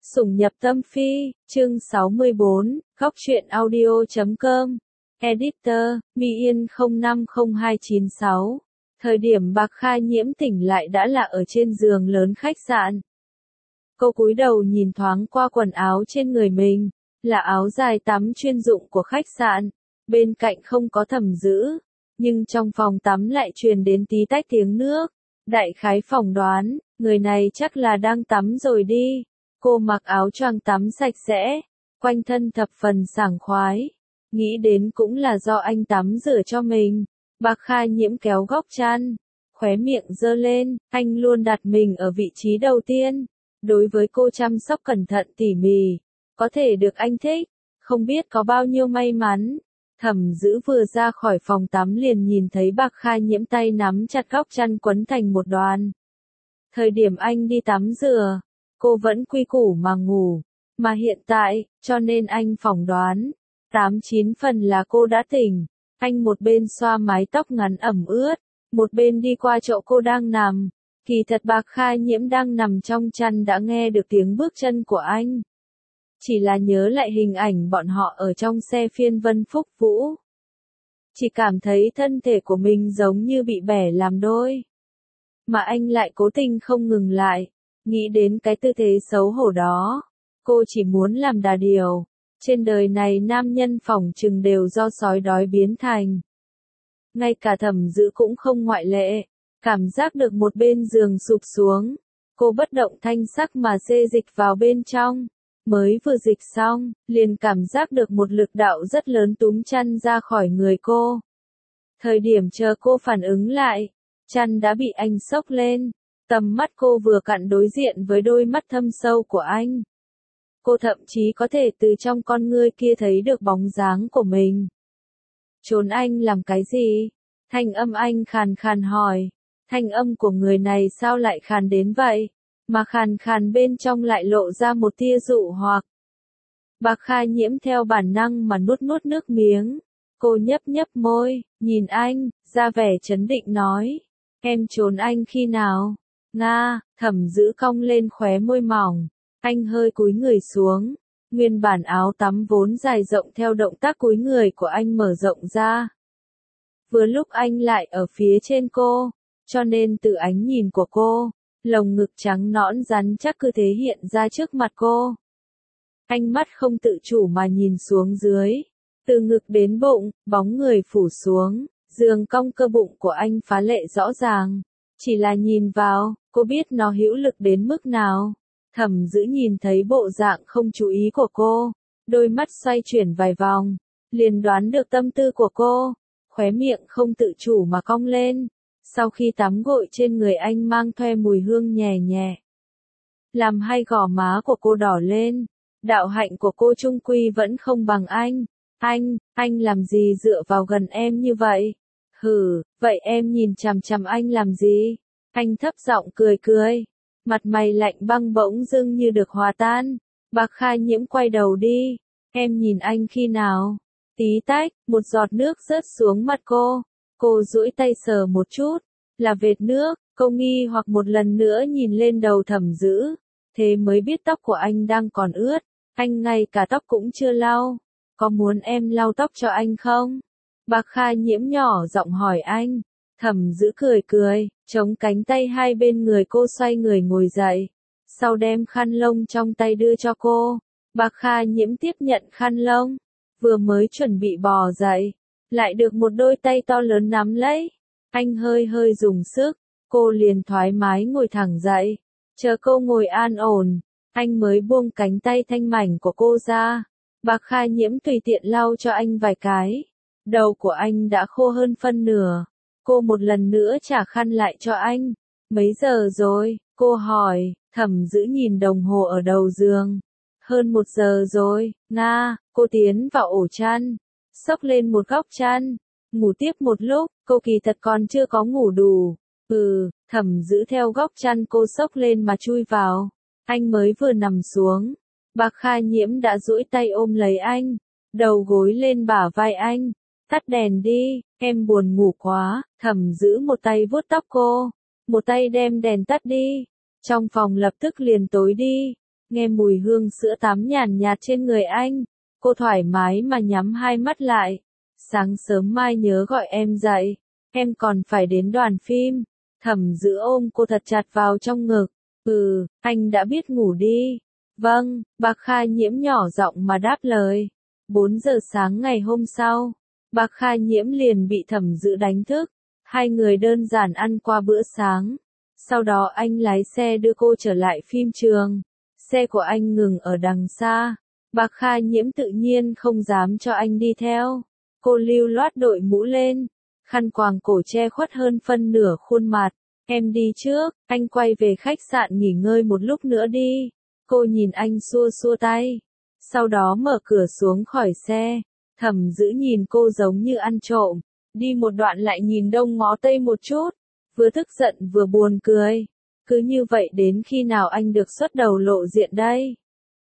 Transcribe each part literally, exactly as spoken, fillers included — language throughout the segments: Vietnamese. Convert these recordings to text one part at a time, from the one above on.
Sủng nhập tâm phi, chương sáu mươi bốn, góc truyện audio chấm com, Editor, My Yên không năm không hai chín sáu. Thời điểm Bạc Kha Nhiễm tỉnh lại đã là ở trên giường lớn khách sạn. Cô cúi đầu nhìn thoáng qua quần áo trên người mình, là áo dài tắm chuyên dụng của khách sạn, bên cạnh không có Thẩm Dữ, nhưng trong phòng tắm lại truyền đến tí tách tiếng nước. Đại khái phỏng đoán, người này chắc là đang tắm rồi đi. Cô mặc áo choàng tắm sạch sẽ, quanh thân thập phần sảng khoái. Nghĩ đến cũng là do anh tắm rửa cho mình. Bạc Kha Nhiễm kéo góc chăn, khóe miệng giơ lên, anh luôn đặt mình ở vị trí đầu tiên. Đối với cô chăm sóc cẩn thận tỉ mỉ, có thể được anh thích, không biết có bao nhiêu may mắn. Thẩm Dữ vừa ra khỏi phòng tắm liền nhìn thấy Bạc Kha Nhiễm tay nắm chặt góc chăn quấn thành một đoàn. Thời điểm anh đi tắm rửa, cô vẫn quy củ mà ngủ, mà hiện tại, cho nên anh phỏng đoán, tám chín phần là cô đã tỉnh. Anh một bên xoa mái tóc ngắn ẩm ướt, một bên đi qua chỗ cô đang nằm. Kỳ thật Bạc Kha Nhiễm đang nằm trong chăn đã nghe được tiếng bước chân của anh. Chỉ là nhớ lại hình ảnh bọn họ ở trong xe phiên Vân Phúc Vũ. Chỉ cảm thấy thân thể của mình giống như bị bẻ làm đôi. Mà anh lại cố tình không ngừng lại. Nghĩ đến cái tư thế xấu hổ đó, cô chỉ muốn làm đà điều. Trên đời này nam nhân phỏng chừng đều do sói đói biến thành. Ngay cả Thẩm Dữ cũng không ngoại lệ. Cảm giác được một bên giường sụp xuống. Cô bất động thanh sắc mà xê dịch vào bên trong. Mới vừa dịch xong, liền cảm giác được một lực đạo rất lớn túm chăn ra khỏi người cô. Thời điểm chờ cô phản ứng lại, chăn đã bị anh xốc lên. Tầm mắt cô vừa cặn đối diện với đôi mắt thâm sâu của anh. Cô thậm chí có thể từ trong con ngươi kia thấy được bóng dáng của mình. Trốn anh làm cái gì? Thanh âm anh khàn khàn hỏi. Thanh âm của người này sao lại khàn đến vậy? Mà khàn khàn bên trong lại lộ ra một tia dụ hoặc. Bạc Kha Nhiễm theo bản năng mà nuốt nuốt nước miếng. Cô nhấp nhấp môi, nhìn anh, ra vẻ trấn định nói. Em trốn anh khi nào? Nga, Thẩm Dữ cong lên khóe môi mỏng. Anh hơi cúi người xuống. Nguyên bản áo tắm vốn dài rộng theo động tác cúi người của anh mở rộng ra. Vừa lúc anh lại ở phía trên cô, cho nên từ ánh nhìn của cô, lồng ngực trắng nõn rắn chắc cứ thế hiện ra trước mặt cô. Ánh mắt không tự chủ mà nhìn xuống dưới. Từ ngực đến bụng, bóng người phủ xuống. Giường cong cơ bụng của anh phá lệ rõ ràng. Chỉ là nhìn vào, cô biết nó hữu lực đến mức nào. Thẩm Dữ nhìn thấy bộ dạng không chú ý của cô. Đôi mắt xoay chuyển vài vòng. Liền đoán được tâm tư của cô. Khóe miệng không tự chủ mà cong lên. Sau khi tắm gội trên người anh mang thoe mùi hương nhẹ nhẹ. Làm hai gò má của cô đỏ lên. Đạo hạnh của cô chung quy vẫn không bằng anh. Anh, anh làm gì dựa vào gần em như vậy? Hừ, vậy em nhìn chằm chằm anh làm gì? Anh thấp giọng cười cười. Mặt mày lạnh băng bỗng dưng như được hòa tan. Bạc Kha Nhiễm quay đầu đi. Em nhìn anh khi nào? Tí tách, một giọt nước rớt xuống mặt cô. Cô duỗi tay sờ một chút. Là vệt nước. Cô nghi hoặc một lần nữa nhìn lên đầu Thẩm Dữ. Thế mới biết tóc của anh đang còn ướt. Anh ngay cả tóc cũng chưa lau. Có muốn em lau tóc cho anh không? Bạc Kha Nhiễm nhỏ giọng hỏi anh. Thẩm Dữ cười cười, chống cánh tay hai bên người cô xoay người ngồi dậy. Sau đem khăn lông trong tay đưa cho cô. Bạc Kha Nhiễm tiếp nhận khăn lông. Vừa mới chuẩn bị bò dậy. Lại được một đôi tay to lớn nắm lấy. Anh hơi hơi dùng sức. Cô liền thoải mái ngồi thẳng dậy. Chờ cô ngồi an ổn. Anh mới buông cánh tay thanh mảnh của cô ra. Bạc Kha Nhiễm tùy tiện lau cho anh vài cái. Đầu của anh đã khô hơn phân nửa. Cô một lần nữa trả khăn lại cho anh. Mấy giờ rồi? Cô hỏi. Thẩm Dữ nhìn đồng hồ ở đầu giường. Hơn một giờ rồi. Nga, cô tiến vào ổ chăn. Xốc lên một góc chăn. Ngủ tiếp một lúc. Cô kỳ thật còn chưa có ngủ đủ. Ừ, Thẩm Dữ theo góc chăn cô xốc lên mà chui vào. Anh mới vừa nằm xuống. Bạc Kha Nhiễm đã duỗi tay ôm lấy anh. Đầu gối lên bả vai anh. Tắt đèn đi, em buồn ngủ quá. Thẩm Dữ một tay vuốt tóc cô. Một tay đem đèn tắt đi. Trong phòng lập tức liền tối đi. nghe mùi hương sữa tắm nhàn nhạt trên người anh. Cô thoải mái mà nhắm hai mắt lại. Sáng sớm mai nhớ gọi em dậy, em còn phải đến đoàn phim. Thẩm Dữ ôm cô thật chặt vào trong ngực. Ừ, anh đã biết ngủ đi. Vâng, Bạc Kha Nhiễm nhỏ giọng mà đáp lời. bốn giờ sáng ngày hôm sau, Bạc Kha Nhiễm liền bị Thẩm Dữ đánh thức. Hai người đơn giản ăn qua bữa sáng. Sau đó anh lái xe đưa cô trở lại phim trường. Xe của anh ngừng ở đằng xa. Bạc Kha Nhiễm tự nhiên không dám cho anh đi theo. Cô lưu loát đội mũ lên, khăn quàng cổ che khuất hơn phân nửa khuôn mặt. Em đi trước, anh quay về khách sạn nghỉ ngơi một lúc nữa đi. Cô nhìn anh xua xua tay. Sau đó mở cửa xuống khỏi xe. Thẩm Dữ nhìn cô giống như ăn trộm. Đi một đoạn lại nhìn đông ngó tây một chút. Vừa tức giận vừa buồn cười. Cứ như vậy đến khi nào anh được xuất đầu lộ diện đây?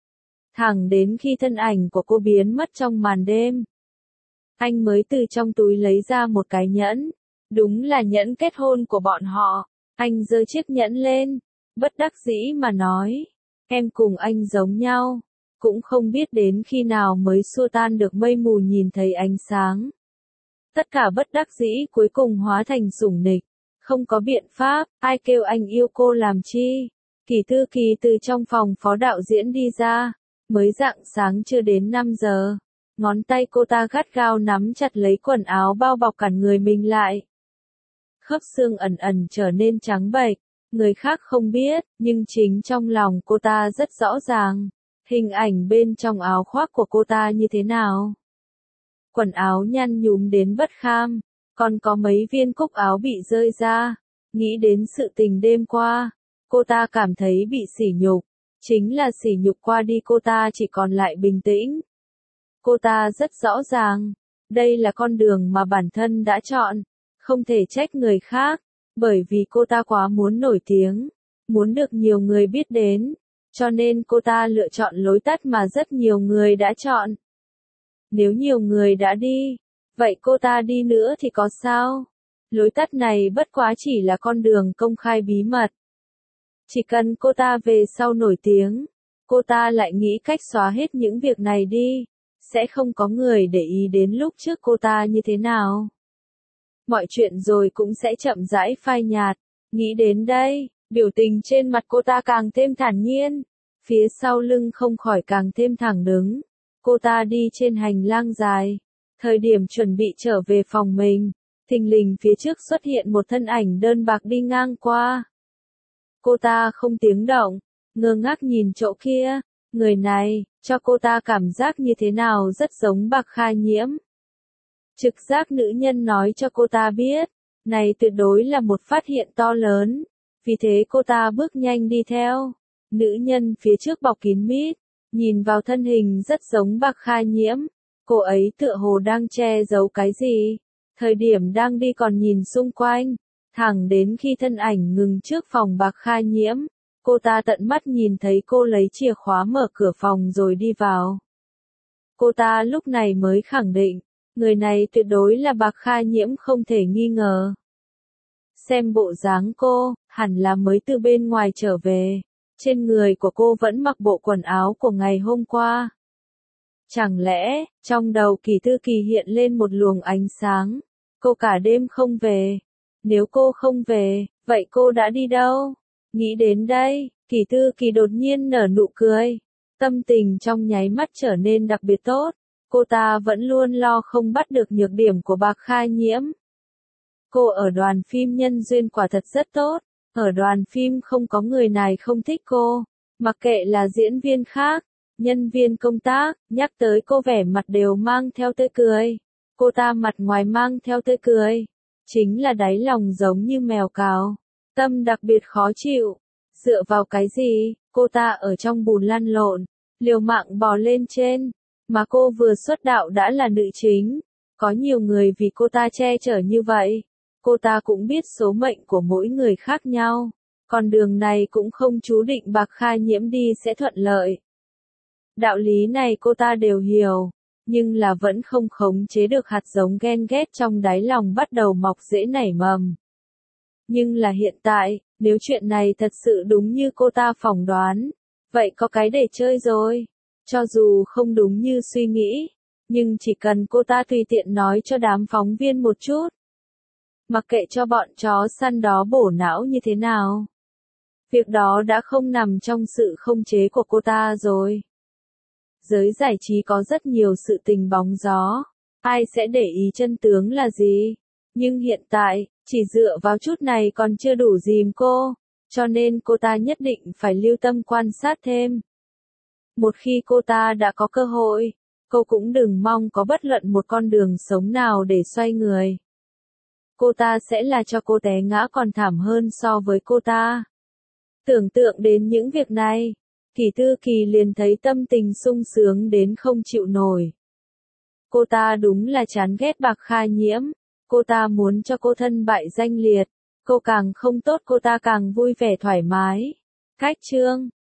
Thẳng đến khi thân ảnh của cô biến mất trong màn đêm. Anh mới từ trong túi lấy ra một cái nhẫn. Đúng là nhẫn kết hôn của bọn họ. Anh giơ chiếc nhẫn lên. Bất đắc dĩ mà nói. Em cùng anh giống nhau. Cũng không biết đến khi nào mới xua tan được mây mù nhìn thấy ánh sáng. Tất cả bất đắc dĩ cuối cùng hóa thành sủng nịch. Không có biện pháp, ai kêu anh yêu cô làm chi. Kỳ Thư Kỳ từ trong phòng phó đạo diễn đi ra. Mới rạng sáng chưa đến năm giờ. Ngón tay cô ta gắt gao nắm chặt lấy quần áo bao bọc cản người mình lại. Khớp xương ẩn ẩn trở nên trắng bệch. Người khác không biết, nhưng chính trong lòng cô ta rất rõ ràng. Hình ảnh bên trong áo khoác của cô ta như thế nào. Quần áo nhăn nhúm đến bất kham. Còn có mấy viên cúc áo bị rơi ra. Nghĩ đến sự tình đêm qua. Cô ta cảm thấy bị sỉ nhục. Chính là sỉ nhục qua đi cô ta chỉ còn lại bình tĩnh. Cô ta rất rõ ràng. Đây là con đường mà bản thân đã chọn. Không thể trách người khác. Bởi vì cô ta quá muốn nổi tiếng. Muốn được nhiều người biết đến. Cho nên cô ta lựa chọn lối tắt mà rất nhiều người đã chọn. Nếu nhiều người đã đi. Vậy cô ta đi nữa thì có sao? Lối tắt này bất quá chỉ là con đường công khai bí mật. Chỉ cần cô ta về sau nổi tiếng. Cô ta lại nghĩ cách xóa hết những việc này đi. Sẽ không có người để ý đến lúc trước cô ta như thế nào. Mọi chuyện rồi cũng sẽ chậm rãi phai nhạt. Nghĩ đến đây, biểu tình trên mặt cô ta càng thêm thản nhiên. Phía sau lưng không khỏi càng thêm thẳng đứng. Cô ta đi trên hành lang dài. Thời điểm chuẩn bị trở về phòng mình, thình lình phía trước xuất hiện một thân ảnh đơn bạc đi ngang qua. Cô ta không tiếng động, ngơ ngác nhìn chỗ kia. Người này, cho cô ta cảm giác như thế nào rất giống Bạc Kha Nhiễm. Trực giác nữ nhân nói cho cô ta biết, này tuyệt đối là một phát hiện to lớn. Vì thế cô ta bước nhanh đi theo. Nữ nhân phía trước bọc kín mít, nhìn vào thân hình rất giống Bạc Kha Nhiễm. Cô ấy tựa hồ đang che giấu cái gì. Thời điểm đang đi còn nhìn xung quanh. Thẳng đến khi thân ảnh ngừng trước phòng Bạc Kha Nhiễm. Cô ta tận mắt nhìn thấy cô lấy chìa khóa mở cửa phòng rồi đi vào. Cô ta lúc này mới khẳng định. Người này tuyệt đối là Bạc Kha Nhiễm không thể nghi ngờ. Xem bộ dáng cô, hẳn là mới từ bên ngoài trở về. Trên người của cô vẫn mặc bộ quần áo của ngày hôm qua. Chẳng lẽ, trong đầu Kỳ Thư Kỳ hiện lên một luồng ánh sáng. Cô cả đêm không về. Nếu cô không về, vậy cô đã đi đâu? Nghĩ đến đây, Kỳ Thư Kỳ đột nhiên nở nụ cười. Tâm tình trong nháy mắt trở nên đặc biệt tốt. Cô ta vẫn luôn lo không bắt được nhược điểm của Bạc Kha Nhiễm. Cô ở đoàn phim nhân duyên quả thật rất tốt. Ở đoàn phim không có người này không thích cô. Mặc kệ là diễn viên khác, nhân viên công tác, nhắc tới cô vẻ mặt đều mang theo tươi cười. Cô ta mặt ngoài mang theo tươi cười. Chính là đáy lòng giống như mèo cào. Tâm đặc biệt khó chịu. Dựa vào cái gì, cô ta ở trong bùn lăn lộn, liều mạng bò lên trên. Mà cô vừa xuất đạo đã là nữ chính. Có nhiều người vì cô ta che chở như vậy. Cô ta cũng biết số mệnh của mỗi người khác nhau. Còn đường này cũng không chú định Bạc Kha Nhiễm đi sẽ thuận lợi. Đạo lý này cô ta đều hiểu. Nhưng là vẫn không khống chế được hạt giống ghen ghét trong đáy lòng bắt đầu mọc rễ nảy mầm. Nhưng là hiện tại, nếu chuyện này thật sự đúng như cô ta phỏng đoán, vậy có cái để chơi rồi. Cho dù không đúng như suy nghĩ, nhưng chỉ cần cô ta tùy tiện nói cho đám phóng viên một chút. Mặc kệ cho bọn chó săn đó bổ não như thế nào. Việc đó đã không nằm trong sự khống chế của cô ta rồi. Giới giải trí có rất nhiều sự tình bóng gió. Ai sẽ để ý chân tướng là gì? Nhưng hiện tại, chỉ dựa vào chút này còn chưa đủ dìm cô. Cho nên cô ta nhất định phải lưu tâm quan sát thêm. Một khi cô ta đã có cơ hội, cô cũng đừng mong có bất luận một con đường sống nào để xoay người. Cô ta sẽ là cho cô té ngã còn thảm hơn so với cô ta. Tưởng tượng đến những việc này, Kỷ Thư Kỳ liền thấy tâm tình sung sướng đến không chịu nổi. Cô ta đúng là chán ghét Bạc Kha Nhiễm, cô ta muốn cho cô thân bại danh liệt, cô càng không tốt cô ta càng vui vẻ thoải mái. Cách chương